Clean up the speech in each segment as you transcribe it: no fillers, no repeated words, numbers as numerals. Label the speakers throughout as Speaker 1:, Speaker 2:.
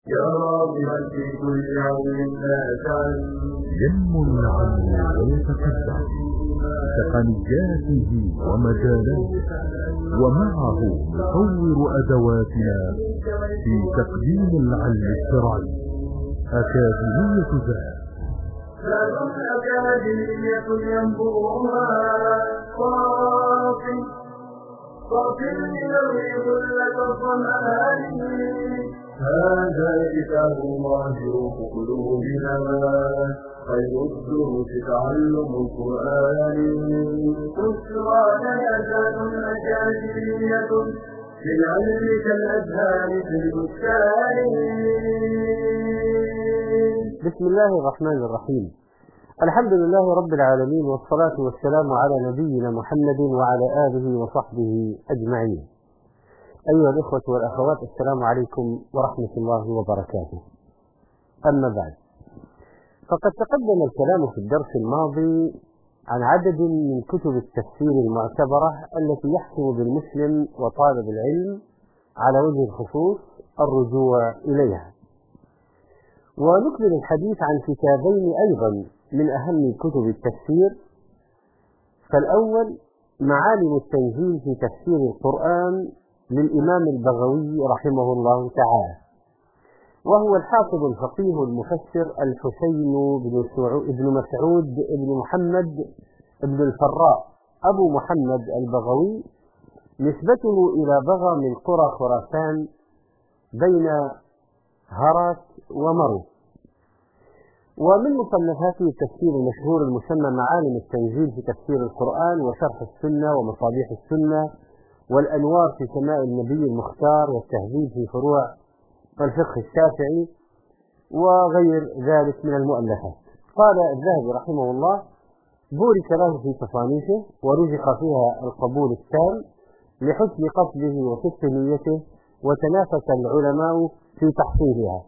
Speaker 1: يا راغبا في كل علم لا تعلم
Speaker 2: ينمو العلم ويتقدم بتقنياته ومجالاته، ومعه نطور أدواتنا في تقديم العلم الشرعي. أكاديمية ذهب
Speaker 1: أكاديمية ينبوها صافي لنوي ظلة الظمآن. هذا كتاب الله روح قلوبنا، خير الدروس تعلم القرآن. بشرى لنا أكاديمية للعلم كالأزهار في البستان.
Speaker 3: بسم الله الرحمن الرحيم. الحمد لله رب العالمين، والصلاة والسلام على نبينا محمد وعلى آله وصحبه أجمعين. أيها الإخوة والأخوات، السلام عليكم ورحمة الله وبركاته. أما بعد، فقد تقدم الكلام في الدرس الماضي عن عدد من كتب التفسير المعتبرة التي يحسن بالمسلم وطالب العلم على وجه الخصوص الرجوع إليها، ونكمل الحديث عن كتابين أيضا من أهم كتب التفسير. فالأول معالم التنزيل في تفسير القرآن للإمام البغوي رحمه الله تعالى، وهو الحافظ الفقيه المفسر الحسين بن مسعود بن محمد بن الفراء أبو محمد البغوي، نسبته إلى بغى من قرى خراسان بين هرات ومرو. ومن مصنفاته التفسير المشهور المسمى معالم التنزيل في تفسير القرآن، وشرح السنة، ومصابيح السنة، والأنوار في سماء النبي المختار، والتهذيب في فروع الفقه الشافعي، وغير ذلك من المؤلفات. قال الذهبي رحمه الله: بورك له في تصانيفه، ورزق فيها القبول التام لحسن قصده وصدق نيته، وتنافس العلماء في تحصيلها.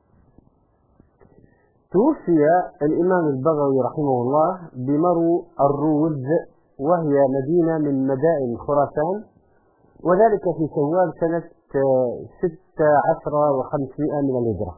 Speaker 3: توفي الإمام البغوي رحمه الله بمرو الروذ، وهي مدينة من مدائن خراسان، وذلك في شوال سنة 16 و500 من الهجرة.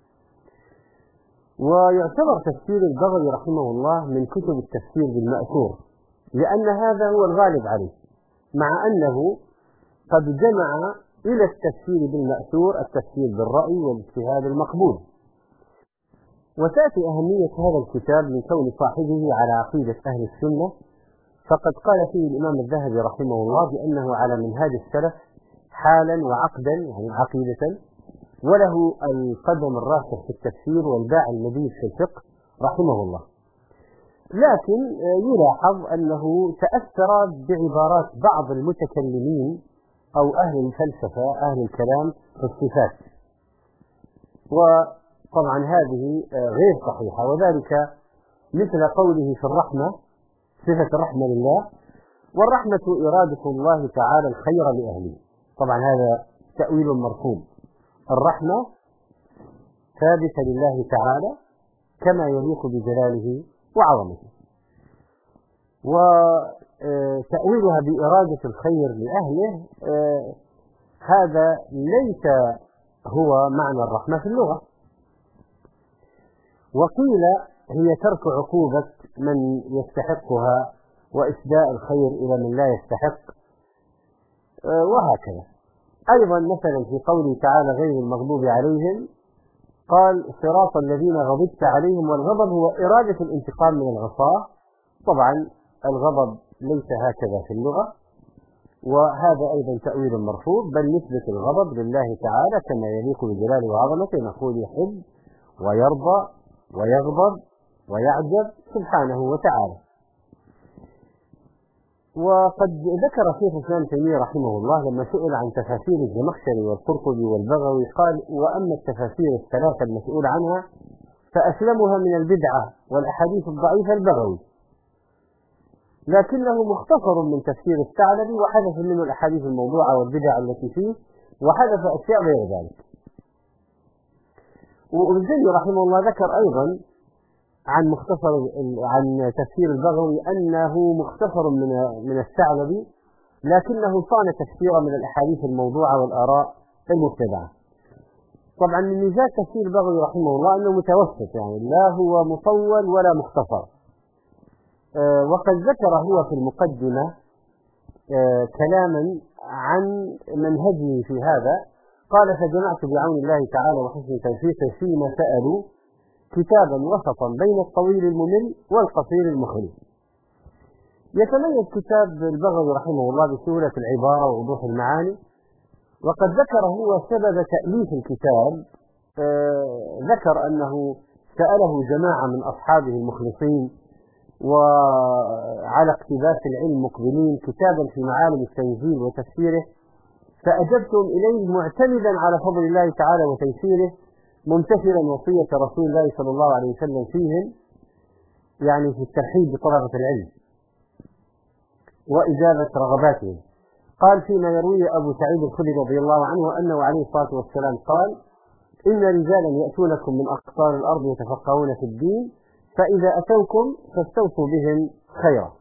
Speaker 3: ويعتبر تفسير البغوي رحمه الله من كتب التفسير بالمأثور، لأن هذا هو الغالب عليه، مع أنه قد جمع إلى التفسير بالمأثور التفسير بالرأي والاجتهاد المقبول. وتأتي أهمية هذا الكتاب من كون صاحبه على عقيدة أهل السنة، فقد قال فيه الإمام الذهبي رحمه الله بأنه على منهاج السلف حالا وعقدا، يعني عقيدة، وله القدم الراسخ في التفسير والباع النبيذ في الفقه رحمه الله. لكن يلاحظ أنه تأثر بعبارات بعض المتكلمين أو أهل الفلسفة، أهل الكلام في الصفات، وطبعا هذه غير صحيحة، وذلك مثل قوله في الرحمة، صفة الرحمة لله: والرحمة إرادة الله تعالى الخير لأهله. طبعا هذا تأويل مرفوض. الرحمة ثابتة لله تعالى كما يليق بجلاله وعظمته، وتأويلها بإرادة الخير لأهله هذا ليس هو معنى الرحمة في اللغة. وقيل هي ترك عقوبة من يستحقها وإسداء الخير إلى من لا يستحق، وهكذا. أيضا مثلا في قوله تعالى: غير المغضوب عليهم، قال: صراط الذين غضبت عليهم. والغضب هو إرادة الانتقام من العصاة. طبعا الغضب ليس هكذا في اللغة، وهذا أيضا تأويل مرفوض، بل نسبة الغضب لله تعالى كما يليق بجلاله وعظمته، نقول يحب ويرضى ويغضب ويعجب سبحانه وتعالى. وقد ذكر شيخ الإسلام تيمية رحمه الله لما سئل عن تفاسير الزمخشري والقرطبي والبغوي، قال: وأما التفاسير الثلاثة المسؤول عنها فأسلمها من البدعة والأحاديث الضعيفة البغوي، لكنه مختصر من تفسير الثعلبي، وحذف منه الأحاديث الموضوعة والبدع التي فيه، وحذف أشياء غير ذلك. وابن رحمه الله ذكر أيضا عن تفسير البغوي أنه مختصر من الثعلبي، لكنه صان تفسيرا من الأحاديث الموضوعة والآراء المبتدعة. طبعا من ميزات تفسير البغوي رحمه الله أنه متوسط، يعني لا هو مطول ولا مختصر. وقد ذكر هو في المقدمة كلاما عن منهجه في هذا. قال: فجمعت بعون الله تعالى وحسن توفيقه فيما سألوا كتابا وسطا بين الطويل الممل والقصير المخل. يتميز كتاب البغوي رحمه الله بسهولة العبارة ووضوح المعاني. وقد ذكر هو سبب تأليف الكتاب، ذكر أنه سأله جماعة من أصحابه المخلصين وعلى اقتباس العلم مقبلين كتابا في معالم التنزيل وتفسيره، فأجبتم إليه معتمدا على فضل الله تعالى وتيسيره، ممتثلا وصية رسول الله صلى الله عليه وسلم فيهم، يعني في الترحيب بطلبة العلم وإجابة رغباتهم. قال: فيما يرويه أبو سعيد الخدري رضي الله عنه أنه عليه الصلاة والسلام قال: إن رجالا يأتونكم من أقطار الأرض يتفقهون في الدين، فإذا أتوكم فاستوصوا بهم خيرا.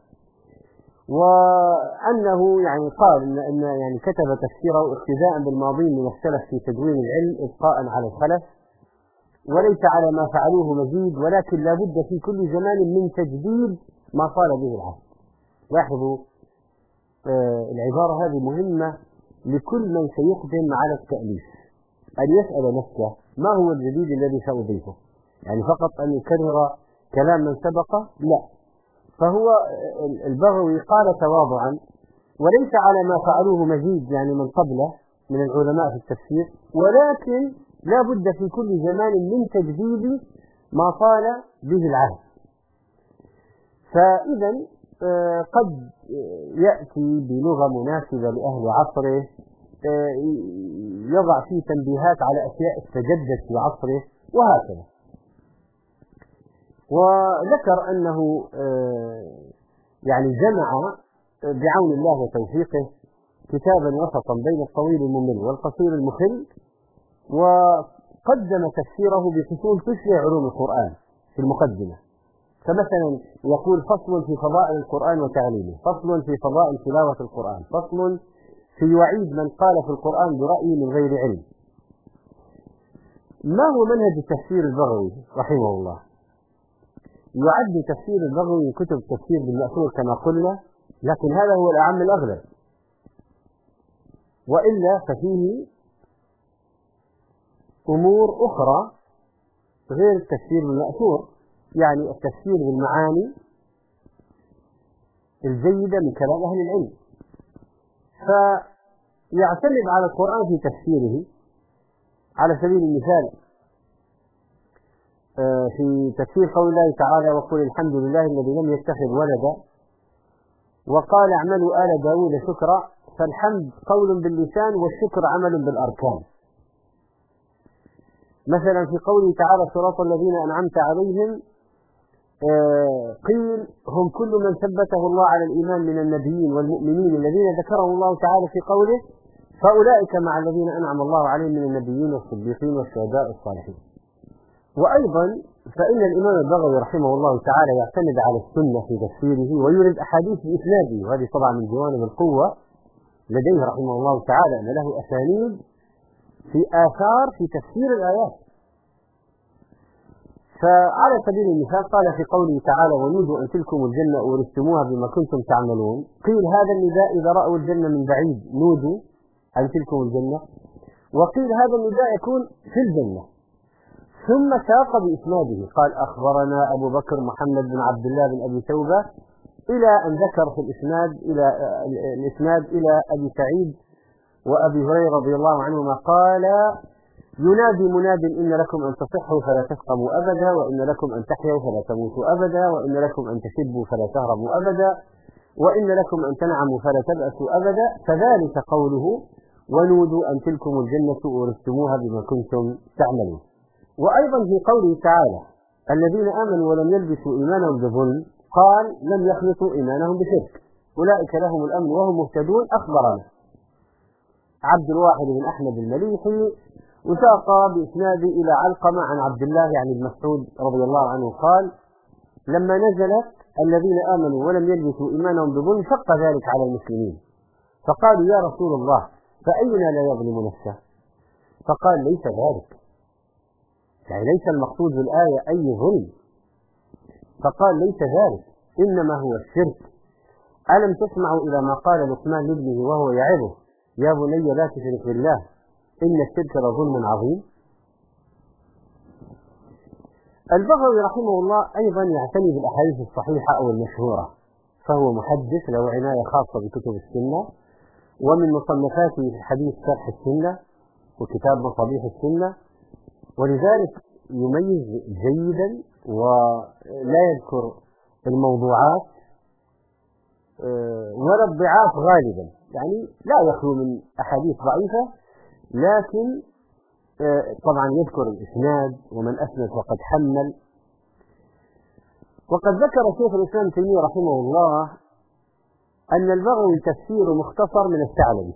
Speaker 3: وأنه يعني قال إن يعني كتب تفسيره اقتداء بالماضين من السلف في تدوين العلم إبقاء على الخلف، وليس على ما فعلوه مزيد، ولكن لا بد في كل زمان من تجديد ما صار به العهد. لاحظوا العبارة هذه مهمة لكل من سيقدم على التأليف، أن يسأل نفسه ما هو الجديد الذي سأضيفه، يعني فقط أن يكرر كلام من سبقه؟ لا. فهو البغوي قال تواضعا: وليس على ما فعلوه مزيد، يعني من قبله من العلماء في التفسير، ولكن لا بد في كل زمان من تجديد ما طال به العهد. فإذا قد يأتي بلغة مناسبة لأهل عصره، يضع فيه تنبيهات على أشياء استجدت في عصره وهكذا. وذكر أنه يعني جمع بعون الله وتوفيقه كتابا وسطا بين الطويل الممل والقصير المخل، وقدم تفسيره بفصول تشبه علوم القرآن في المقدمة. فمثلا يقول: فصل في فضائل القرآن وتعليمه، فصل في فضائل تلاوة القرآن، فصل في وعيد من قال في القرآن برأي من غير علم. ما هو منهج التفسير البغوي رحمه الله؟ يعد تفسير البغوي من كتب التفسير بالمأثور كما قلنا، لكن هذا هو الأعم الأغلب، وإلا ففيه أمور أخرى غير التفسير بالمأثور، يعني التفسير بالمعاني الجيدة من كلام أهل العلم. فيعتمد على القرآن في تفسيره. على سبيل المثال في تفسير قول الله تعالى: وقل الحمد لله الذي لم يتخذ ولدا وقال اعملوا آل داود شكرا، فالحمد قول باللسان والشكر عمل بالأركان. مثلا في قوله تعالى: صراط الذين أنعمت عليهم، قيل هم كل من ثبته الله على الإيمان من النبيين والمؤمنين الذين ذكرهم الله تعالى في قوله: فأولئك مع الذين أنعم الله عليهم من النبيين والصديقين والشهداء والصالحين. وأيضا فإن الإمام البغوي رحمه الله تعالى يعتمد على السنة في تفسيره ويورد أحاديث بإسناده، وهذه طبعا من جوانب القوة لديه رحمه الله تعالى، أن له أسانيد في آثار في تفسير الآيات. فعلى سبيل المثال قال في قوله تعالى: ونودوا أن تلكم الجنة أورثتموها بما كنتم تعملون. قيل هذا النداء إذا رأوا الجنة من بعيد نودوا أن تلكم الجنة، وقيل هذا النداء يكون في الجنة. ثم ساق بإسناده قال: أخبرنا أبو بكر محمد بن عبد الله بن أبي توبة، إلى أن ذكر في الإسناد إلى أبي سعيد وأبي هريرة رضي الله عنهما قال: ينادي مناد إن لكم أن تصحوا فلا تسقموا أبدا، وإن لكم أن تحيوا فلا تموتوا أبدا، وإن لكم أن تشبوا فلا تهربوا أبدا، وإن لكم أن تنعموا فلا تبأسوا أبدا، فذلك قوله: ونودوا أن تلكم الجنة أورثتموها بما كنتم تعملون. وأيضا في قوله تعالى: الذين آمنوا ولم يلبسوا إيمانهم بظلم، قال: لم يخلطوا إيمانهم بشرك، أولئك لهم الأمن وهم مهتدون. أخبرنا عبد الواحد بن أحمد المليحي، وساق بإسناده إلى علقمة عن عبد الله يعني بن مسعود رضي الله عنه قال: لما نزلت الذين آمنوا ولم يلبسوا إيمانهم بظلم شق ذلك على المسلمين، فقالوا: يا رسول الله فأينا لا يظلم نفسه؟ فقال: ليس ذلك، يعني ليس المقصود بالآية أي ظلم، فقال ليس ذلك، إنما هو الشرك. ألم تسمعوا إلى ما قال لقمان لابنه وهو يعظه: يا بني لا تشرك بالله إن الشرك لظلم عظيم. البغوي رحمه الله أيضا يعتني بالأحاديث الصحيحة أو المشهورة، فهو محدث له عناية خاصة بكتب السنة، ومن مصنفاته الحديث شرح السنة وكتاب مصابيح السنة، ولذلك يميز جيدا ولا يذكر الموضوعات ولا الضعاف غالبا، يعني لا يخلو من أحاديث ضعيفة، لكن طبعا يذكر الإسناد ومن أسند وقد حمل. وقد ذكر شيخ الإسلام ابن تيمية رحمه الله أن البغوي تفسير مختصر من الثعلبي،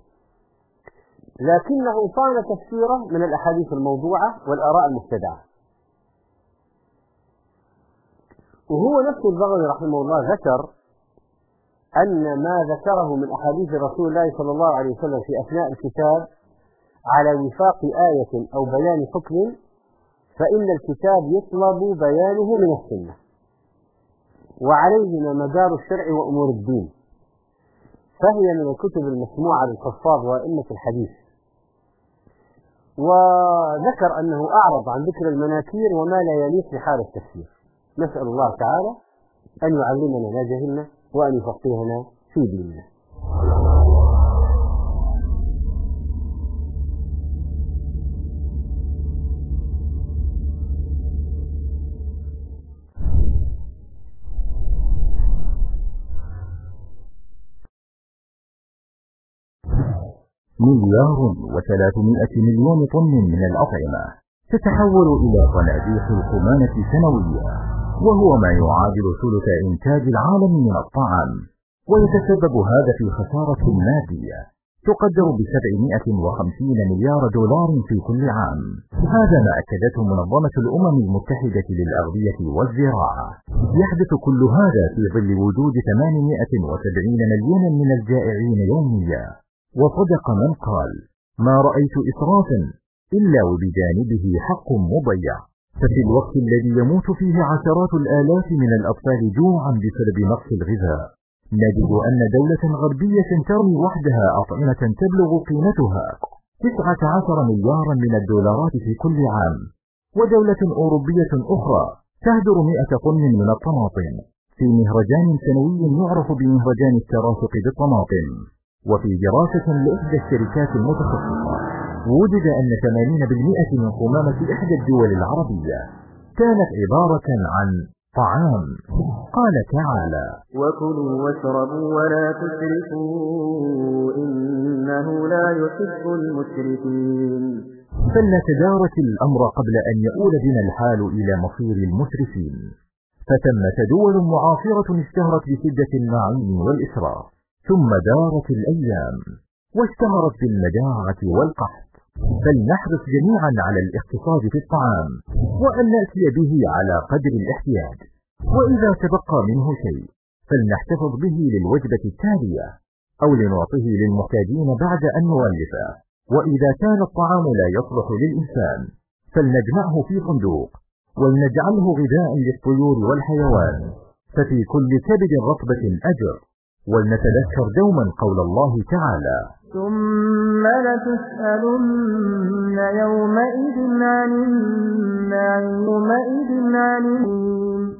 Speaker 3: لكنه صان تفسيره من الأحاديث الموضوعة والآراء المبتدعة. وهو نفس البغوي رحمه الله ذكر أن ما ذكره من أحاديث رسول الله صلى الله عليه وسلم في أثناء الكتاب على وفاق آية أو بيان حكم، فإن الكتاب يطلب بيانه من السنة، وعليهما مدار الشرع وأمور الدين، فهي من الكتب المسموعة للحفاظ وأئمة الحديث. وذكر أنه أعرض عن ذكر المناكير وما لا يليق بحال التفسير. نسأل الله تعالى أن يعلمنا ما جهلنا وأن يفقهنا في ديننا.
Speaker 2: مليار و300 مليون طن من الأطعمة تتحول إلى صناديق القمامة سنويا، وهو ما يعادل ثلث إنتاج العالم من الطعام، ويتسبب هذا في خسارة مادية تقدر ب750 مليار دولار في كل عام. هذا ما أكدته منظمة الأمم المتحدة للأغذية والزراعة. يحدث كل هذا في ظل وجود 870 مليونا من الجائعين يوميا. وصدق من قال: ما رأيت إسرافا إلا وبجانبه حق مضيع. ففي الوقت الذي يموت فيه عشرات الآلاف من الأطفال جوعا بسبب نقص الغذاء، نجد أن دولة غربية ترمي وحدها أطعمة تبلغ قيمتها 19 مليارا من الدولارات في كل عام، ودولة أوروبية أخرى تهدر 100 طن من الطماطم في مهرجان سنوي يعرف بمهرجان الترافق بالطماطم. وفي دراسة لإحدى الشركات المتخصصة وجد أن 80% من قمامة إحدى الدول العربية كانت عبارة عن طعام. قال تعالى:
Speaker 1: وكلوا واشربوا ولا تسرفوا إنه لا يحب المسرفين.
Speaker 2: فلنتدارك الأمر قبل أن يؤول بنا الحال إلى مصير المسرفين. فتمت دول معاصرة اشتهرت بشدة النعيم والإسراف، ثم دارت الأيام واشتهرت بالمجاعة والقحط. فلنحرص جميعا على الاقتصاد في الطعام، وأن نأتي به على قدر الاحتياج، وإذا تبقى منه شيء فلنحتفظ به للوجبة التالية أو لنعطيه للمحتاجين بعد أن نغلفه. وإذا كان الطعام لا يصلح للإنسان فلنجمعه في صندوق ولنجعله غذاء للطيور والحيوان، ففي كل كبد رطبة أجر. ولنتذكر دوما قول الله تعالى:
Speaker 1: ثم لتسألن يومئذ عن النعيم.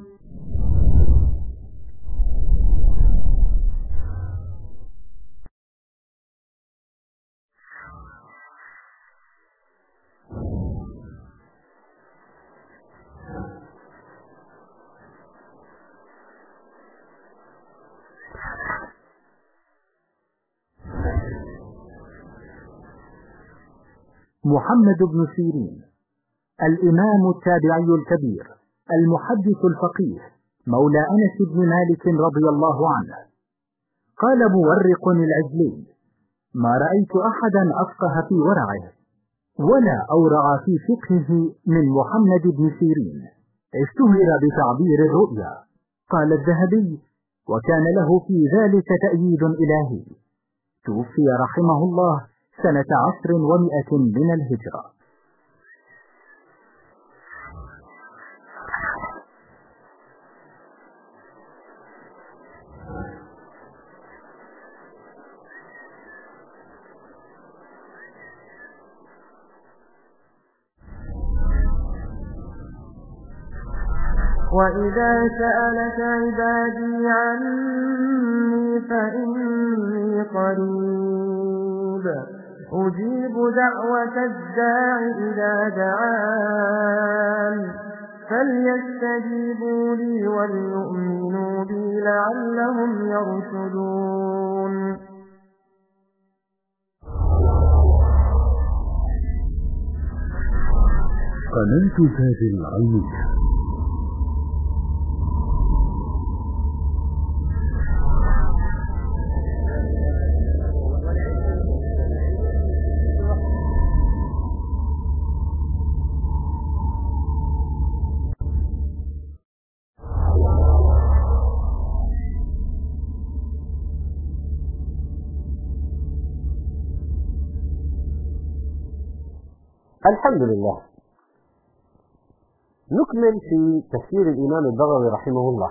Speaker 4: محمد بن سيرين، الإمام التابعي الكبير، المحدث الفقيه، مولى أنس بن مالك رضي الله عنه، قال مورق العجلي: ما رأيت أحدا أفقه في ورعه ولا أورع في فقهه من محمد بن سيرين. اشتهر بتعبير الرؤيا. قال الذهبي: وكان له في ذلك تأييد إلهي. توفي رحمه الله سنة 10 و100 من الهجرة.
Speaker 1: وإذا سألك عبادي عني فإني قريب أجيب دعوة الداع إذا دعان فليستجيبوا لي وليؤمنوا بي لعلهم يرشدون.
Speaker 5: قناة تاج العلمية.
Speaker 3: الحمد لله. نكمل في تفسير الإمام البغوي رحمه الله.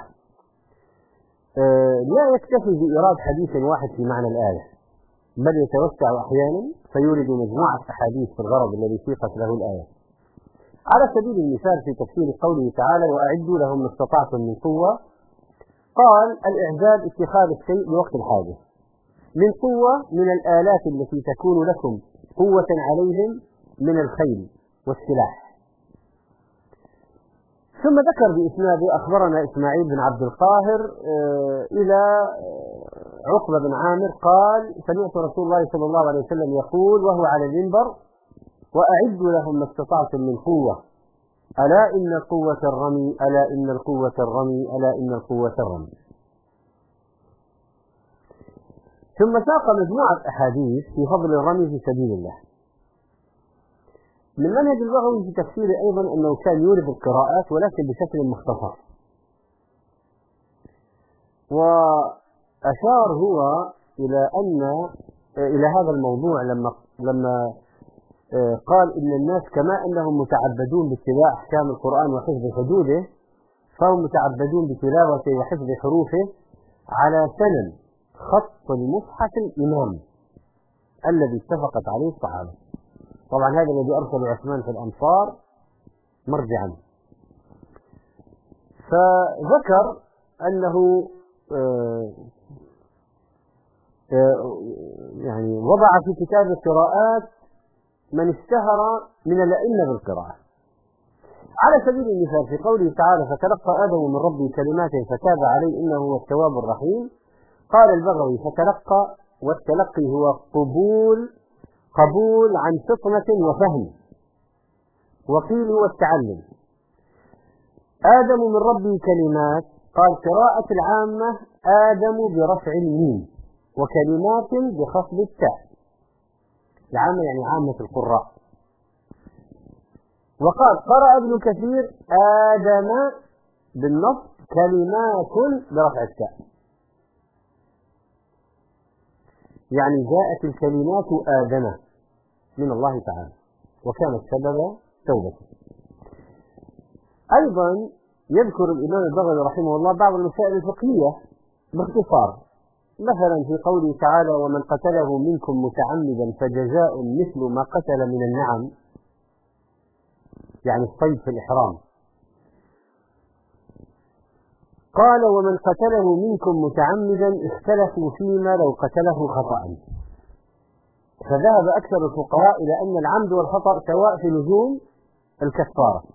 Speaker 3: لا يكتفي بإيراد حديث واحد في معنى الآية، بل يتوسع أحيانا فيورد مجموعة أحاديث في الغرض الذي سيقت له الآية. على سبيل المثال في تفسير قوله تعالى: وأعدوا لهم ما استطعتم من قوة، قال: الإعداد اتخاذ الشيء لوقت الحاجة، من قوة من الآلات التي تكون لكم قوة عليهم من الخيل والسلاح. ثم ذكر بإسناده: أخبرنا إسماعيل بن عبد القاهر إلى عقبة بن عامر قال: سمعت رسول الله صلى الله عليه وسلم يقول وهو على المنبر: وأعدوا لهم ما استطعتم من قوة، ألا إن القوة الرمي، ألا إن القوة الرمي، ألا إن القوة الرمي. ثم ساق مجموعة أحاديث في فضل الرمي في سبيل الله. من منهج البغوي في تفسيره أيضا أنه كان يورد القراءات ولكن بشكل مختصر، وأشار هو إلى هذا الموضوع لما قال: إن الناس كما أنهم متعبدون باتباع أحكام القرآن وحفظ حدوده، فهم متعبدون بتلاوته وحفظ حروفه على سنن خط المصحف الإمام الذي اتفقت عليه الصحابة. طبعا هذا الذي أرسل عثمان في الأمصار مرجعا. فذكر أنه يعني وضع في كتاب القراءات من اشتهر من الأئمة بالقراءة. على سبيل المثال في قوله تعالى: فتلقى آدم من ربه كلمات فتاب عليه إنه هو التواب الرحيم، قال البغوي: فتلقى، والتلقي هو قبول عن فطنة وفهم، وقيل هو التعلم. آدم من ربه كلمات، قال قراءة العامة آدم برفع الميم وكلمات بخفض التاء، العامة يعني عامة القراء. وقال قرأ ابن كثير آدم بالنص كلمات برفع التاء، يعني جاءت الكلمات آدم من الله تعالى وكانت سبب توبته. أيضا يذكر الإمام البغوي رحمه الله بعض المسائل الفقهية باختصار، مثلا في قوله تعالى: ومن قتله منكم متعمدا فجزاء مثل ما قتل من النعم، يعني الصيد في الإحرام. قال: ومن قتله منكم متعمدا اختلفوا فيما لو قتله خطأ، فذهب أكثر الفقهاء إلى أن العمد والخطأ سواء في لزوم الكفارة.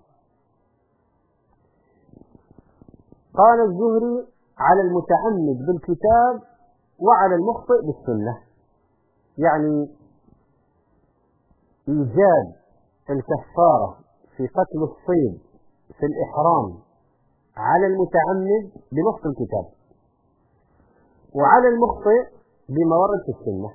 Speaker 3: قال الزهري: على المتعمد بالكتاب وعلى المخطئ بالسنة، يعني إيجاب الكفارة في قتل الصيد في الإحرام على المتعمد بنص الكتاب، وعلى المخطئ بما ورد في السنة.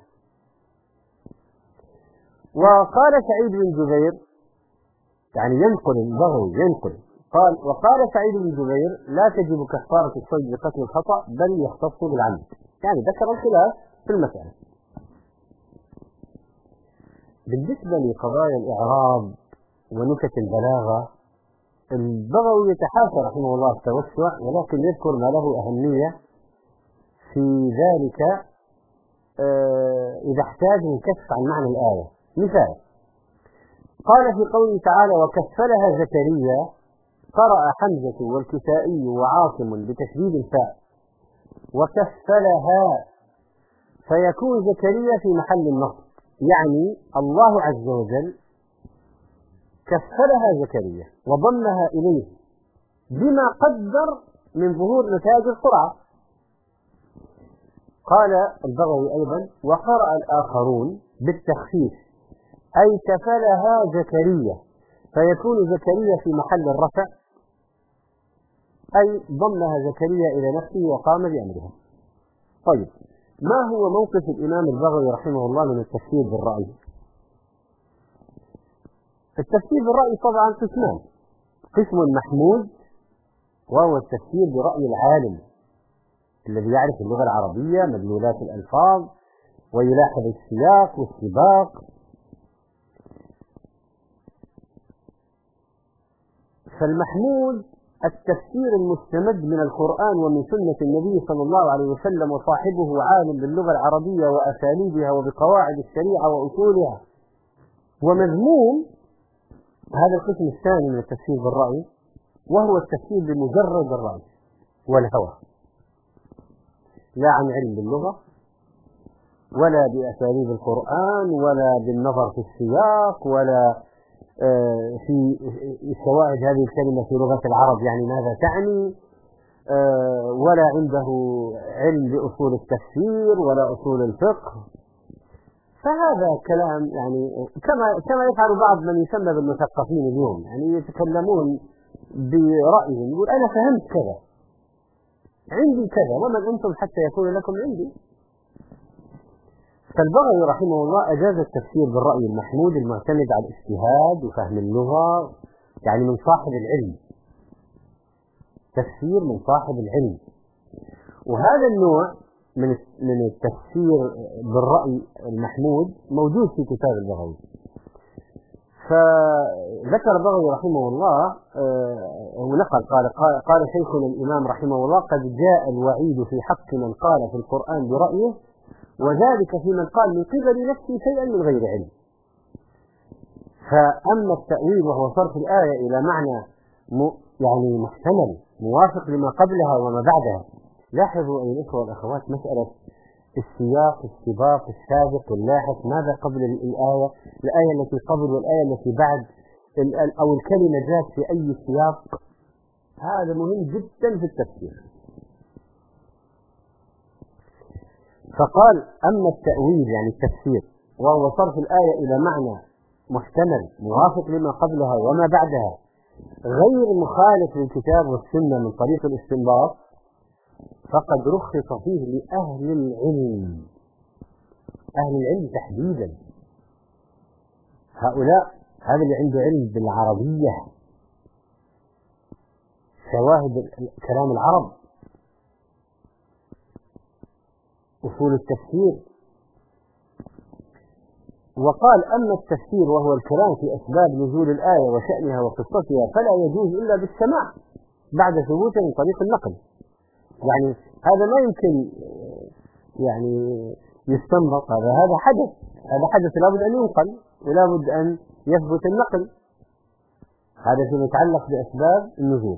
Speaker 3: وقال سعيد بن جبير، يعني ينقل البغوي ينقل، وقال سعيد بن جبير: لا تجب كفارة الصيد بقتل الخطأ بل يختص بالعمد، يعني ذكر الخلاف في المسألة. بالنسبة لقضايا الإعراب ونكت البلاغة، البغوي يتحاشى رحمه الله التوسع، ولكن يذكر ما له أهمية في ذلك إذا احتاج الكشف عن معنى الآية. مثال: قال في قوله تعالى: وكفلها زكريا، قرأ حمزة والكسائي وعاصم بتشديد الفاء وكفلها فيكون زكريا في محل النصب، يعني الله عز وجل كفلها زكريا وضمها إليه بما قدر من ظهور نتائج القرعة. قال البغوي أيضا: وقرأ الآخرون بالتخفيف أي كفلها زكريا فيكون زكريا في محل الرفع، أي ضمها زكريا إلى نفسه وقام بأمرها. طيب، ما هو موقف الإمام البغوي رحمه الله من التفسير بالرأي؟ التفسير بالرأي طبعا قسمان: قسم محمود وهو التفسير برأي العالم الذي يعرف اللغة العربية مدلولات الألفاظ ويلاحظ السياق والسباق. فالمحمود التفسير المستمد من القرآن ومن سنة النبي صلى الله عليه وسلم وصاحبه عالم باللغة العربية وأساليبها وبقواعد الشريعة وأصولها. ومذموم هذا القسم الثاني من التفسير بالرأي وهو التفسير بمجرد الرأي والهوى، لا عن علم باللغة ولا بأساليب القرآن ولا بالنظر في السياق ولا في شواهد هذه الكلمة في لغة العرب يعني ماذا تعني، ولا عنده علم بأصول التفسير ولا أصول الفقه. فهذا كلام يعني كما يفعل بعض من يسمى بالمثقفين اليوم، يعني يتكلمون برأيهم، يقول أنا فهمت كذا، عندي كذا، ومن أنتم حتى يكون لكم عندي. فالبغوي رحمه الله أجاز التفسير بالرأي المحمود المعتمد على الاجتهاد وفهم اللغة، يعني من صاحب العلم، تفسير من صاحب العلم. وهذا النوع من التفسير بالرأي المحمود موجود في كتاب البغوي. فذكر البغوي رحمه الله ونقل قال شيخنا الإمام رحمه الله: قد جاء الوعيد في حق من قال في القرآن برأيه، وذلك في من قال من قبل نفسه شيئا من غير علم. فأما التأويل وهو صرف الآية إلى معنى يعني محتمل موافق لما قبلها وما بعدها. لاحظوا أيها الإخوة والأخوات مسألة السياق، السباق، السابق واللاحق، ماذا قبل الآية التي قبل والآية التي بعد، أو الكلمة جاءت في أي سياق، هذا مهم جدا في التفسير. فقال: أما التأويل يعني التفسير وهو صرف الآية إلى معنى محتمل موافق لما قبلها وما بعدها غير مخالف للكتاب والسنة من طريق الاستنباط، فقد رخص فيه لأهل العلم، أهل العلم تحديدا، هؤلاء هذا اللي عنده علم بالعربية، شواهد كلام العرب، أصول التفسير. وقال: أما التفسير وهو الكلام في أسباب نزول الآية وشأنها وقصتها فلا يجوز إلا بالسماع بعد ثبوته من طريق النقل. يعني هذا ما يمكن يعني يستنبط، هذا حدث لابد أن ينقل ولابد أن يثبت النقل. هذا فيما يتعلق بأسباب النزول.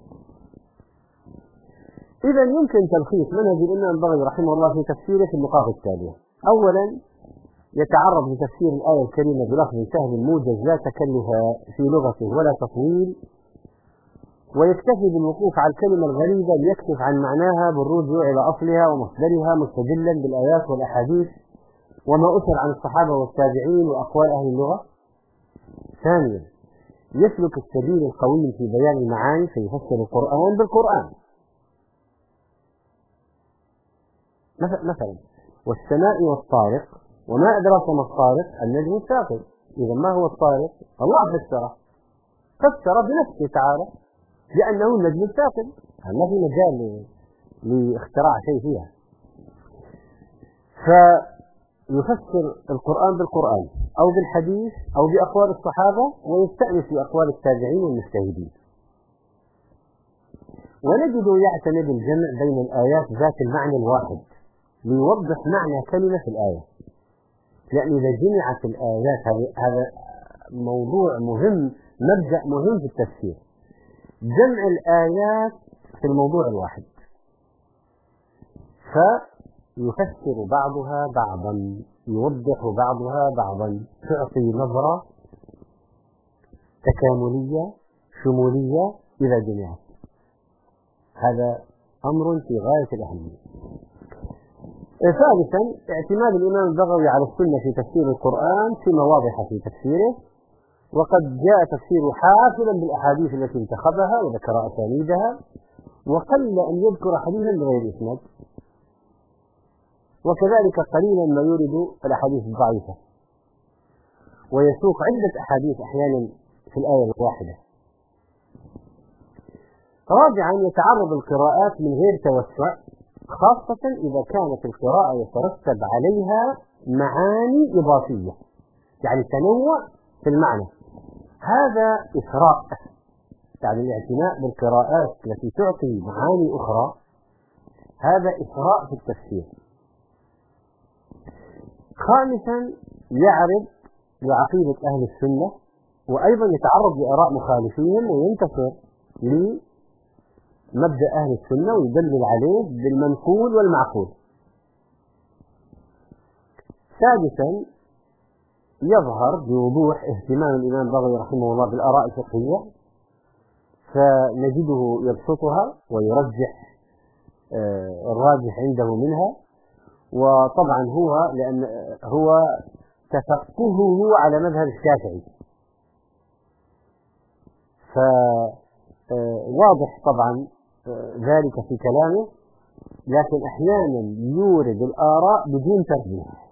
Speaker 3: إذا يمكن تلخيص منهج الإمام البغوي رحمه الله في تفسيره في النقاط التالية: أولا، يتعرض لتفسير الآية الكريمة بلفظ سهل موجز لا تكلف في لغته ولا تطويل، ويكتفي بالوقوف على الكلمة الغريبة ليكشف عن معناها بالرجوع إلى أصلها ومصدرها مستدلا بالآيات والأحاديث وما أثر عن الصحابة والتابعين وأقوال أهل اللغة. ثانيا، يسلك السبيل القويم في بيان المعاني فيفسر القرآن بالقرآن. مثلا: والسماء والطارق، وما أدراك ما الطارق؟ النجم الثاقب. إذا ما هو الطارق؟ الله فسر بنفسه تعالى لأنه النجم الثاقب، ما في مجال لاختراع شيء فيها. فيفسر القرآن بالقرآن أو بالحديث أو بأقوال الصحابة، ويستأنس بأقوال التابعين والمجتهدين. ونجد يعتمد الجمع بين الآيات ذات المعنى الواحد ليوضح معنى كلمة في الآية، لأن إذا جمعت الآيات هذا موضوع مهم، مبدأ مهم في التفسير. جمع الآيات في الموضوع الواحد، فيفسر بعضها بعضا، يوضح بعضها بعضا، تعطي نظرة تكاملية شمولية إذا جمعت. هذا أمر في غاية الأهمية. ثالثا، اعتماد الإمام البغوي على السنة في تفسير القرآن في مواضح في تفسيره، وقد جاء تفسيره حافلا بالأحاديث التي انتخبها وذكر أسانيدها، وقل أن يذكر حديثا بغير إسناد، وكذلك قليلا ما يورد الأحاديث الضعيفة، ويسوق عدة أحاديث أحيانا في الآية الواحدة. رابعا، يتعرض القراءات من غير توسع، خاصة إذا كانت القراءة يترتب عليها معاني إضافية، يعني تنوع في المعنى. هذا إثراء، يعني الاعتناء بالقراءات التي تعطي معاني أخرى، هذا إثراء في التفسير. خامسا، يعرض لعقيدة أهل السنة، وأيضا يتعرض لآراء مخالفين وينتصر لمبدأ أهل السنة ويدلل عليه بالمنقول والمعقول. سادسا، يظهر بوضوح اهتمام الإمام البغوي رحمه الله بالآراء الفقهية، فنجده يبسطها ويرجح الراجح عنده منها، وطبعا لأن هو تفقهه على مذهب الشافعي، فواضح طبعا ذلك في كلامه، لكن أحيانا يورد الآراء بدون ترجيح.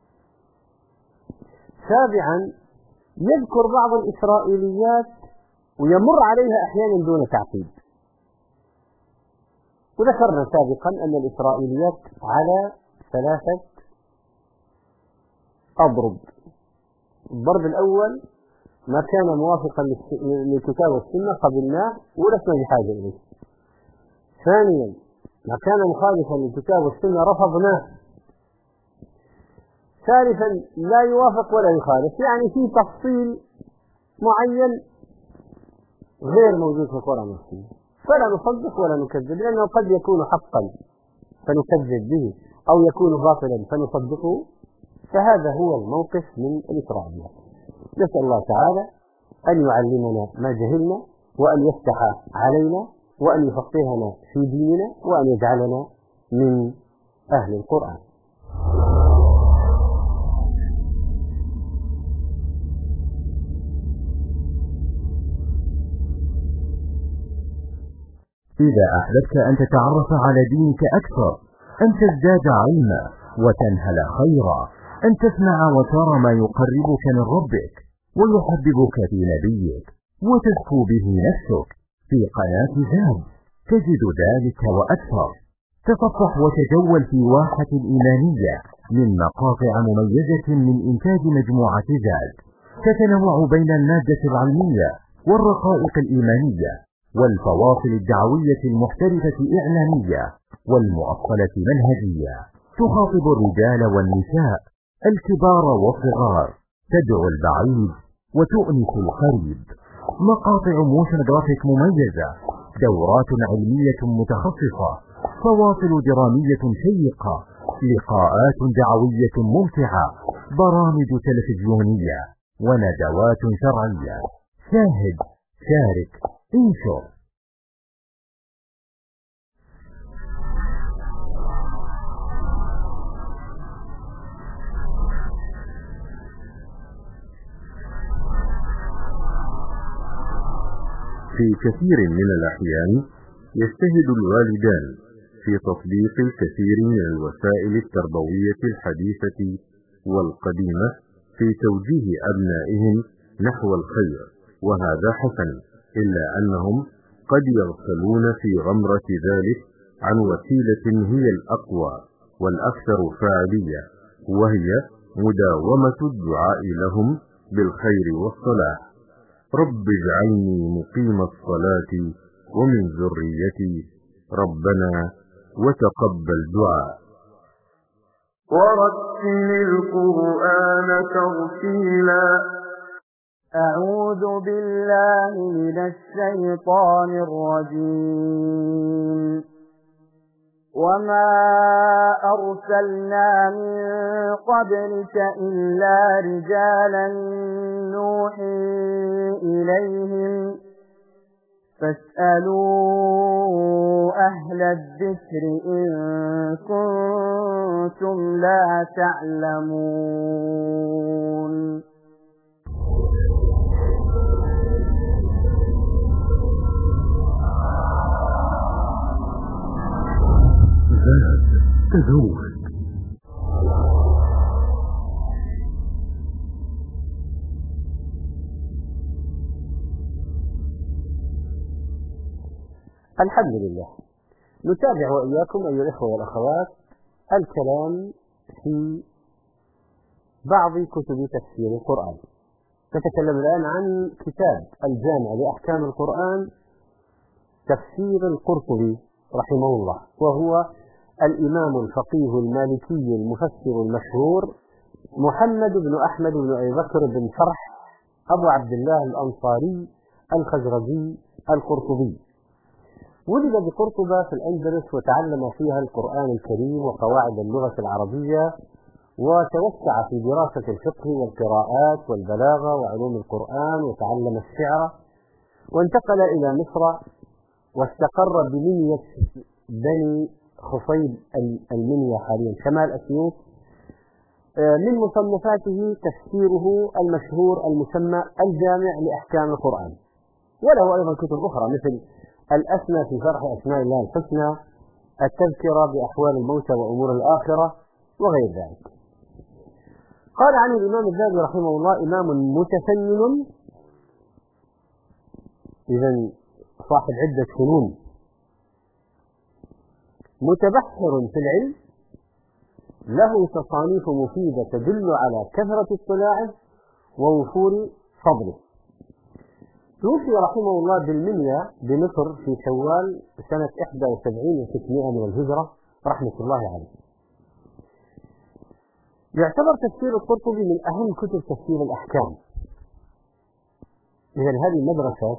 Speaker 3: سابعا، يذكر بعض الإسرائيليات ويمر عليها أحيانا دون تعقيد، وذكرنا سابقا أن الإسرائيليات على 3 أضرب. الضرب الأول، ما كان موافقا للكتاب والسنة قبلناه ولسنا بحاجة إليه. ثانيا، ما كان مخالفا للكتاب والسنة رفضناه. ثالثا، لا يوافق ولا يخالف، يعني في تفصيل معين غير موجود في القرآن والسنة، فلا نصدق ولا نكذب، لأنه قد يكون حقا فنكذب به، أو يكون باطلا فنصدقه. فهذا هو الموقف من الإسرائيليات. نسأل الله تعالى أن يعلمنا ما جهلنا، وأن يفتح علينا، وأن يفقهنا في ديننا، وأن يجعلنا من أهل القرآن.
Speaker 2: إذا أحببت أن تتعرف على دينك أكثر، أن تزداد علما وتنهل خيرا، أن تسمع وترى ما يقربك من ربك ويحببك في نبيك وتزكو به نفسك، في قناة زاد تجد ذلك وأكثر. تصفح وتجول في واحة الإيمانية من مقاطع مميزة من إنتاج مجموعة زاد، تتنوع بين المادة العلمية والرقائق الإيمانية والفواصل الدعوية المحترفة إعلامية والمؤصلة منهجية، تخاطب الرجال والنساء، الكبار والصغار، تدعو البعيد وتؤنس القريب. مقاطع موشن جرافيك مميزة، دورات علمية متخصصة، فواصل درامية شيقة، لقاءات دعوية ممتعة، برامج تلفزيونية وندوات شرعية. شاهد، شارك، انشر.
Speaker 5: في كثير من الأحيان يجتهد الوالدان في تطبيق الكثير من الوسائل التربوية الحديثة والقديمة في توجيه أبنائهم نحو الخير، وهذا حسن، إلا أنهم قد يغفلون في غمرة ذلك عن وسيلة هي الأقوى والأكثر فاعلية، وهي مداومة الدعاء لهم بالخير والصلاح. رب اجعلني مقيم الصلاة ومن ذريتي ربنا وتقبل دعاء.
Speaker 1: ورتل القرآن ترتيلا. أعوذ بالله من الشيطان الرجيم. وما أرسلنا من قبلك إلا رجالا نوحي إليهم فاسألوا أهل الذكر إن كنتم لا تعلمون.
Speaker 2: تزوج.
Speaker 3: الحمد لله. نتابع وإياكم أيها الإخوة والأخوات الكلام في بعض كتب تفسير القرآن. نتكلم الآن عن كتاب الجامع لأحكام القرآن تفسير القرطبي رحمه الله، وهو الإمام الفقيه المالكي المفسر المشهور محمد بن أحمد بن أبي بكر بن فرح أبو عبد الله الأنصاري الخزرجي القرطبي. ولد بقرطبة في الأندلس وتعلم فيها القرآن الكريم وقواعد اللغة العربية، وتوسع في دراسة الفقه والقراءات والبلاغة وعلوم القرآن، وتعلم الشعر، وانتقل إلى مصر واستقر بمنية بني خصيب المنيا حاليا شمال أسيوط. من مصنفاته تفسيره المشهور المسمى الجامع لأحكام القرآن، وله أيضا كتب أخرى مثل الأسنى في شرح أسماء الله الحسنى، التذكرة بأحوال الموتى وأمور الآخرة، وغير ذلك. قال عن الإمام الذهبي رحمه الله: إمام متفنن، إذن صاحب عدة فنون، متبحر في العلم، له تصانيف مفيدة تدل على كثرة اطلاعه ووفور فضله. توفي رحمه الله بالمنيا بمصر في شوال سنة 71 و600 من الهجرة رحمة الله عليه. يعتبر تفسير القرطبي من أهم كتب تفسير الأحكام. إذن هذه مدرسة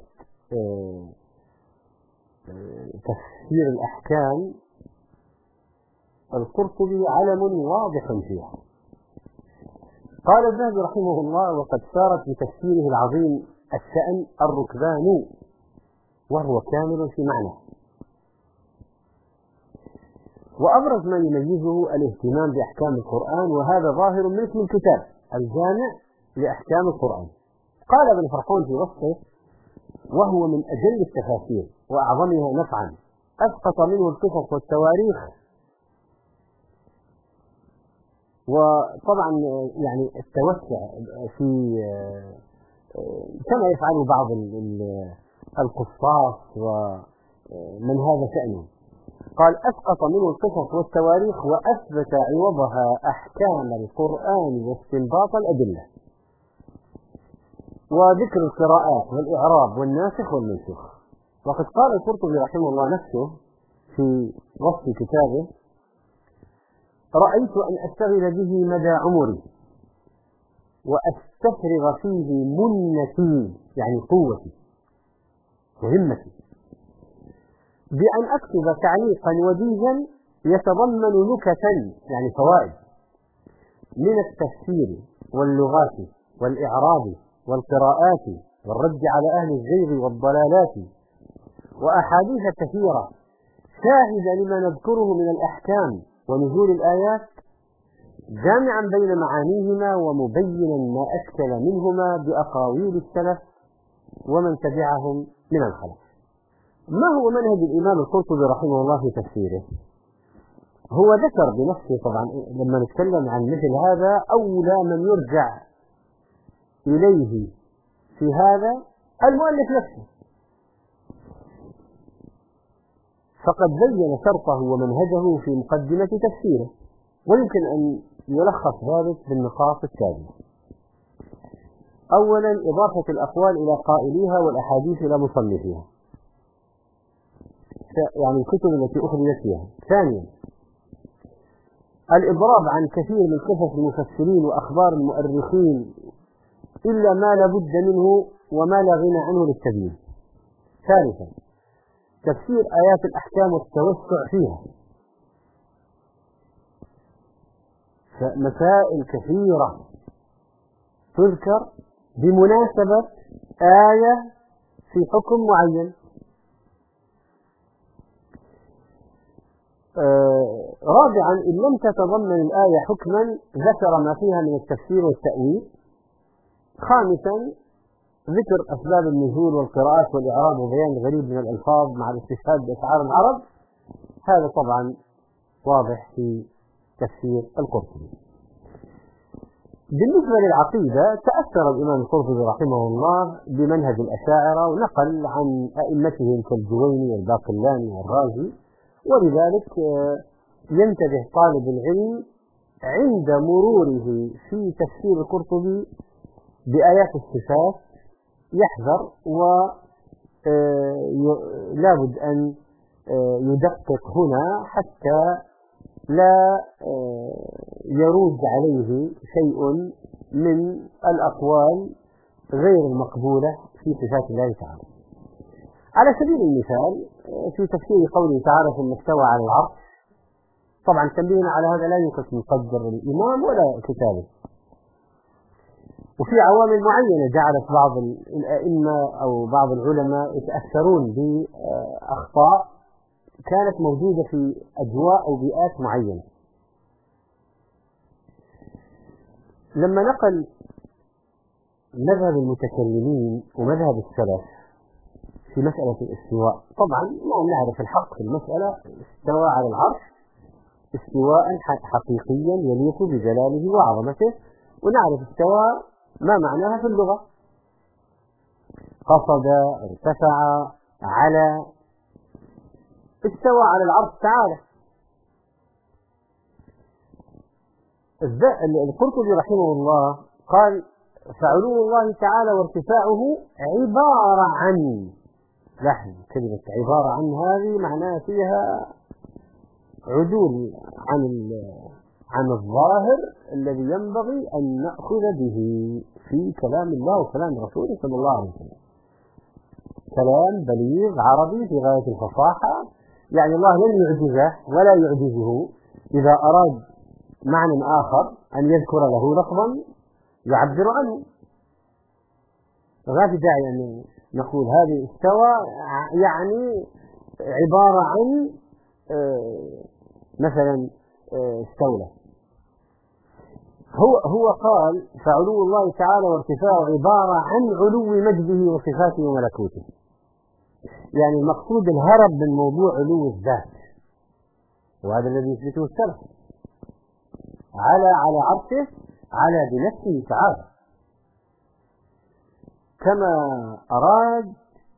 Speaker 3: تفسير الأحكام القرطبي علم واضح فيها. قال الذهبي رحمه الله: وقد سارت بتفسيره العظيم الشأن الركبان، وهو كامل في معناه. وأبرز ما يميزه الاهتمام بأحكام القرآن، وهذا ظاهر من اسم الكتاب الجامع لأحكام القرآن. قال ابن فرحون في وصفه: وهو من أجل التفاسير وأعظمها نفعا، أسقط منه القصص والتواريخ. وطبعا يعني التوسع في كما يفعل بعض القصاص ومن هذا شأنه. قال: أسقط منه القصص والتواريخ وأثبت عوضها أحكام القرآن واستنباط الأدلة وذكر القراءات والإعراب والناسخ والمنسوخ. وقد قال القرطبي رحمه الله نفسه في وصف كتابه: رأيت أن أشتغل به مدى عمري وأستفرغ فيه منتي، يعني قوتي وهمتي، بأن أكتب تعليقا وجيزا يتضمن نكتا، يعني فوائد، من التفسير واللغات والإعراب والقراءات والرد على أهل الزيغ والضلالات، وأحاديث كثيرة شاهد لما نذكره من الأحكام ونزول الآيات، جامعا بين معانيهما ومبينا ما أشكل منهما بأقاويل السلف ومن تبعهم من الخلف. ما هو منهج الإمام القرطبي رحمه الله في تفسيره؟ هو ذكر بنفسه، طبعا لما نتكلم عن مثل هذا أولى من يرجع إليه في هذا المؤلف نفسه، فقد بين شرطه ومنهجه في مقدمة تفسيره، ويمكن أن يلخص ذلك بالنقاط التالية. أولا: إضافة الأقوال إلى قائليها والأحاديث إلى مصنفيها، يعني الكتب التي أخرجت فيها. ثانيا: الإضراب عن كثير من قصص المفسرين وأخبار المؤرخين إلا ما لا بد منه وما لا غنى عنه للتبيين. ثالثا تفسير آيات الأحكام والتوسع فيها، فمسائل كثيرة تذكر بمناسبة آية في حكم معين. رابعا إن لم تتضمن الآية حكما ذكر ما فيها من التفسير والتأويل. خامسا ذكر أسباب النزول والقراءات والإعراب وبيان الغريب من الألفاظ مع الاستشهاد بأشعار العرب. هذا طبعا واضح في تفسير القرطبي. بالنسبة للعقيدة تأثر الإمام القرطبي رحمه الله بمنهج الأشاعرة ونقل عن أئمتهم كالجويني والباقلاني والرازي، ولذلك ينتبه طالب العلم عند مروره في تفسير القرطبي بآيات الصفات يحذر ولا بد أن يدقق هنا حتى لا يرد عليه شيء من الأقوال غير المقبولة في صفات الله تعالى. على سبيل المثال في تفسير قوله تعالى ثم استوى على العرش، طبعا تنبيهنا على هذا لا يمكن مقدر الإمام ولا كتابه، وفي عوامل معينة جعلت بعض الأئمة أو بعض العلماء يتأثرون بأخطاء كانت موجودة في أجواء أو بيئات معينة. لما نقل مذهب المتكلمين ومذهب السلف في مسألة الاستواء، طبعا ما نعرف الحق في المسألة، استوى على العرش استواء حقيقيا يليق بجلاله وعظمته، ونعرف استوى ما معناها في اللغة، قصد، ارتفع، على، استوى على العرش تعالى. القرطبي رحمه الله قال فعلو الله تعالى وارتفاعه عبارة عن، لاحظ كلمة عبارة عن هذه معناها فيها عدول عن الظاهر الذي ينبغي أن نأخذ به في كلام الله وكلام رسوله صلى الله عليه وسلم. كلام بليغ عربي في غاية الفصاحة، يعني الله لن يعجزه ولا يعجزه إذا أراد معنى آخر أن يذكر له لفظا يعبر عنه. فما في داعي أن نقول هذه استوى يعني عبارة عن مثلا استولى. هو قال فعلو الله تعالى وارتفاعه عبارة عن علو مجده وصفاته وملكوته، يعني المقصود الهرب من موضوع علو الذات، وهذا الذي يثبته السلف. على عرشه، على بنفسه تعالى كما أراد،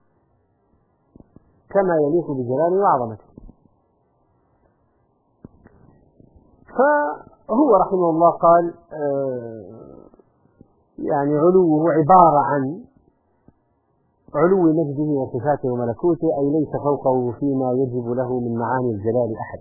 Speaker 3: كما يليق بجلاله وعظمته. فهو رحمه الله قال يعني علوه عبارة عن علو مجده وصفاته وملكوته، أي ليس فوقه فيما يجب له من معاني الجلال أحد.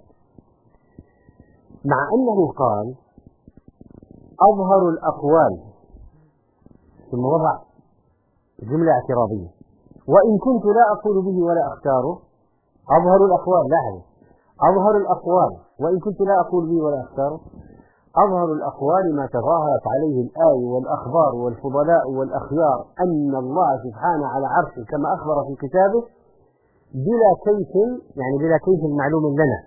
Speaker 3: مع أنه قال أظهر الأقوال، ثم وضع جملة اعتراضية وإن كنت لا أقول به ولا أختاره. أظهر الأقوال، لاحظ، أظهر الأقوال وإن كنت لا أقول به ولا أختاره. أظهر الأقوال ما تظاهرت عليه الآية والأخبار والفضلاء والأخيار أن الله سبحانه على عرشه كما أخبر في كتابه بلا كيف، يعني بلا كيف معلوم لنا،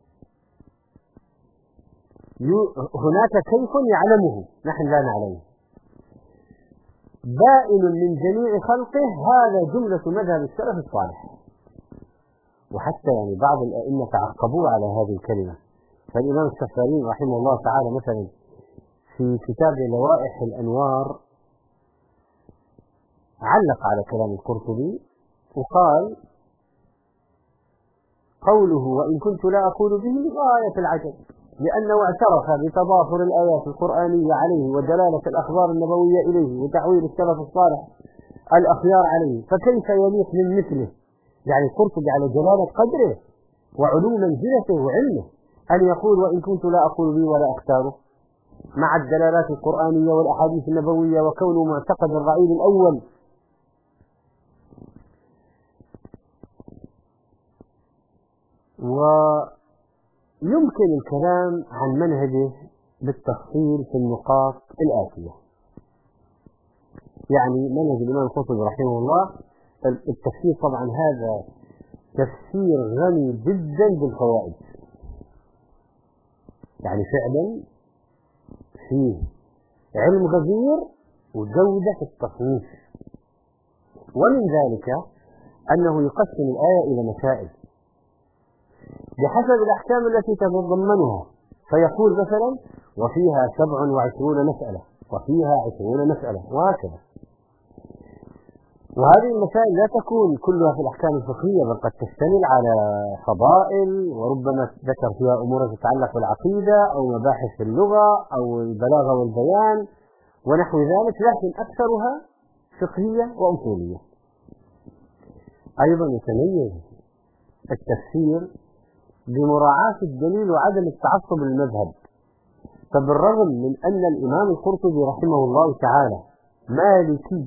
Speaker 3: هناك كيف يعلمه نحن لا نعلمه، بائن من جميع خلقه. هذا جملة مذهب السلف الصالح، وحتى يعني بعض الأئمة تعقبوا على هذه الكلمة. فالإمام السفاري رحمه الله تعالى مثلا في كتاب لوائح الأنوار علق على كلام القرطبي وقال قوله وإن كنت لا أقول به غاية العجب، لأنه اعترف بتضافر الآيات القرآنية عليه ودلالة الأخبار النبوية إليه وتعويل السلف الصالح الأخيار عليه، فكيف يليق من مثله، يعني القرطبي على جلالة قدره وعلو منزلته وعلمه، أن يقول وإن كنت لا أقول به ولا أختاره. مع الدلالات القرآنية والأحاديث النبوية وكونه معتقد الرعيل الأول. ويمكن الكلام عن منهجه بالتفصيل في النقاط الآتية. يعني منهج الإمام القرطبي رحمه الله التفسير، طبعا هذا تفسير غني جدا بالفوائد، يعني فعلا فيه علم غزير وجودة في التصنيف. ومن ذلك أنه يقسم الآية إلى مسائل بحسب الأحكام التي تتضمنها، فيقول مثلا وفيها 27 مسألة وفيها 20 مسألة وهكذا. وهذه المسائل لا تكون كلها في الأحكام الفقهية، بل قد تشتمل على فضائل، وربما ذكر فيها أمور تتعلق بالعقيدة أو مباحث في اللغة أو البلاغة والبيان ونحو ذلك، لكن أكثرها فقهية وأصولية. أيضا يتميز التفسير بمراعاة الدليل وعدم التعصب للمذهب. فبالرغم من أن الإمام القرطبي رحمه الله تعالى مالكي،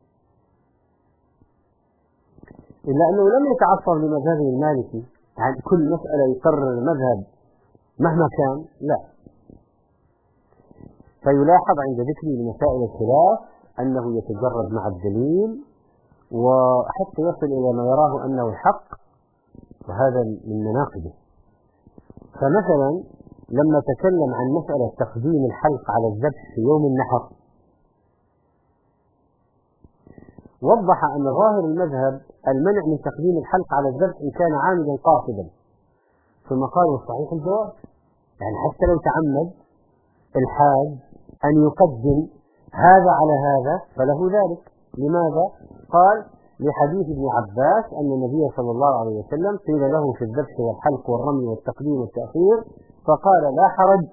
Speaker 3: إلا أنه لم يتعصب لمذهبه المالكي، يعني كل مسألة يقرر المذهب مهما كان، لا. فيلاحظ عند ذكره لمسائل الخلاف أنه يتجرد مع الدليل وحتى يصل إلى ما يراه أنه الحق، وهذا من مناقبه. فمثلا لما تكلم عن مسألة تقديم الحلق على الذبح في يوم النحر، وضح أن ظاهر المذهب المنع من تقديم الحلق على الذبح إن كان عامدا قاصدا، ثم قال والصحيح الجواز، يعني حتى لو تعمد الحاج أن يقدم هذا على هذا فله ذلك. لماذا؟ قال لحديث ابن عباس أن النبي صلى الله عليه وسلم قيل له في الذبح والحلق والرمي والتقديم والتأخير فقال لا حرج،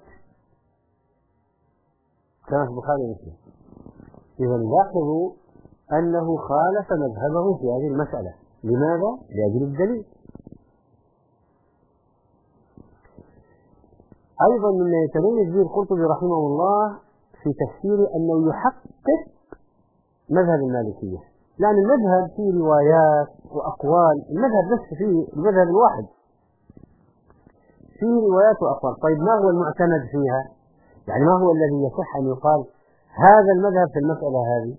Speaker 3: كما في البخاري ومسلم. إذا لاحظوا أنه خالف مذهبه في هذه المسألة. لماذا؟ لأجل الدليل. أيضا مما يتميز به القرطبي رحمه الله في تفسيره أنه يحقق مذهب المالكية، لأن المذهب فيه روايات وأقوال، المذهب نفسه فيه المذهب الواحد فيه روايات وأقوال. طيب ما هو المعتمد فيها؟ يعني ما هو الذي يصح أن يقال هذا المذهب في المسألة هذه؟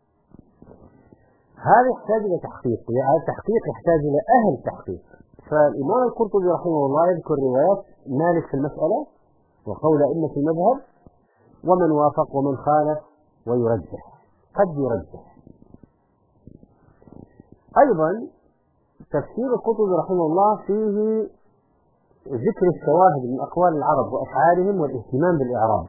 Speaker 3: هذا يحتاج إلى تحقيق، هذا التحقيق يحتاج إلى أهل تحقيق. فالإمام القرطبي رحمه الله يذكر روايات مالك في المسألة وقول أئمة المذهب ومن وافق ومن خالف ويرجح، قد يرجح. أيضا تفسير القرطبي رحمه الله فيه ذكر الشواهد من أقوال العرب وأفعالهم والاهتمام بالإعراب.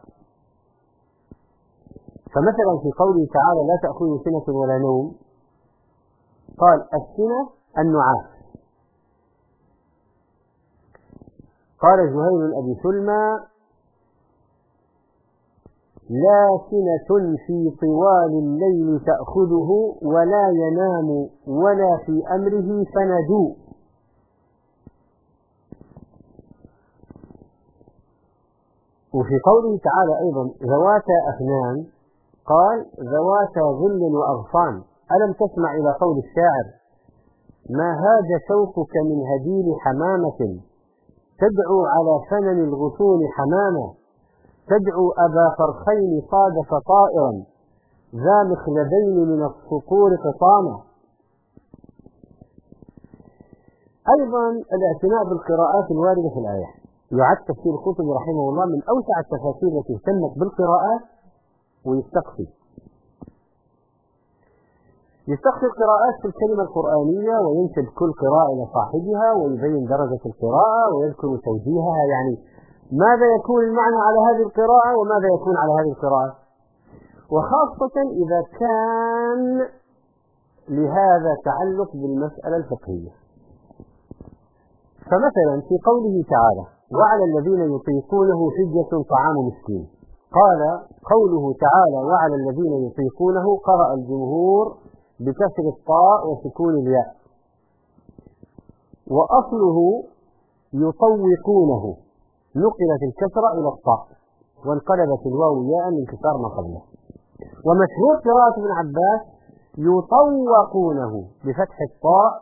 Speaker 3: فمثلا في قوله تعالى لا تأخذوا سنة ولا نوم، قال السنة النعاس. قال زهير أبي سلمى لا سنة في طوال الليل تأخذه ولا ينام ولا في أمره فندو. وفي قوله تعالى أيضا ذواتا أفنان، قال ذواتا ظل وأغصان. ألم تسمع إلى قول الشاعر ما هاج شوقك من هديل حمامة تدعو على فنن الغصون حماما تدعو أبا فرخين صادف طائرا ذا مخلدين من الصقور قطاما. أيضا الاعتناء بالقراءات الواردة في الآية. يعد تفسير القرطبي رحمه الله من أوسع التفاسير التي اهتمت بالقراءات، ويستقصي القراءات في الكلمة القرآنية وينسب كل قراءة إلى صاحبها ويبين درجة القراءة ويذكر توجيهها، يعني ماذا يكون المعنى على هذه القراءة وماذا يكون على هذه القراءة، وخاصة إذا كان لهذا تعلق بالمسألة الفقهية. فمثلا في قوله تعالى وعلى الذين يطيقونه فدية طعام مسكين، قال قوله تعالى وعلى الذين يطيقونه قرأ الجمهور بكسر الطاء وسكون الياء، وأصله يطوقونه نقلت الكسرة إلى الطاء وانقلبت الواو ياء لانكسار ما قبله. ومشهور قراءة ابن عباس يطوقونه بفتح الطاء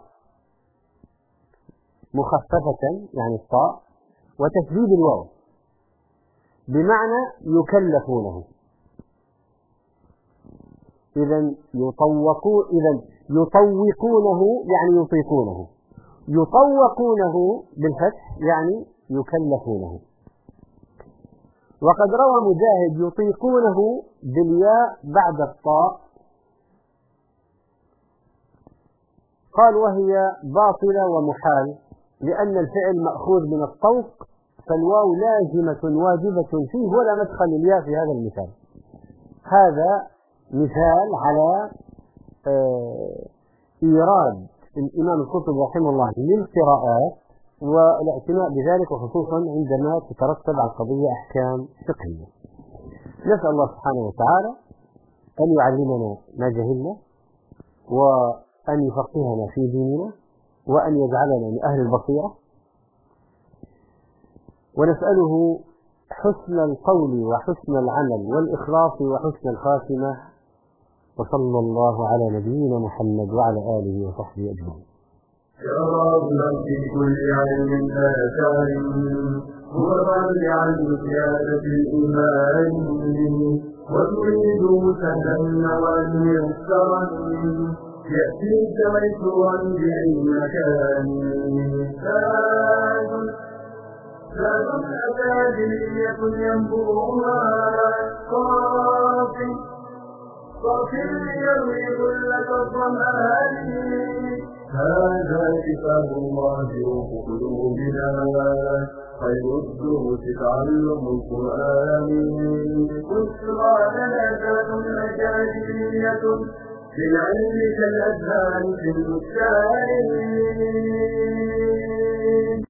Speaker 3: مخففة يعني الطاء وتشديد الواو بمعنى يكلفونه. إذا يطوقونه يعني يطيقونه، يطوقونه بالفتح يعني يكلفونه. وقد روى مجاهد يطيقونه بالياء بعد الطاء، قال وهي باطلة ومحال لأن الفعل مأخوذ من الطوق، فالواو لازمة واجبة فيه ولا مدخل الياء في هذا المثال. هذا مثال على إيراد الإمام القرطبي رحمه الله للقراءات والاعتناء بذلك، وخصوصا عندما تترتب على القضية أحكام فقهية. نسأل الله سبحانه وتعالى أن يعلمنا ما جهلنا، وأن يفقهنا في ديننا، وأن يجعلنا من أهل البصيرة، ونسأله حسن القول وحسن العمل والإخلاص وحسن الخاتمة. وصلى الله على نبينا محمد وعلى آله وصحبه أجمعين.
Speaker 1: يا رب في كل علم نافع هو الرد عن زيادة الإيمان، وتريد سهلا وميسرا يأتيك ميسورا بعلم مكان. زاد أكاديمية ينبوها صافي يروي كلة الظمآن. هذا كتاب الله روح قلوبنا، خير الدروس تعلم القرآن. بشرى لنا ذات أكاديمية للعلم كالأذهان في البستان.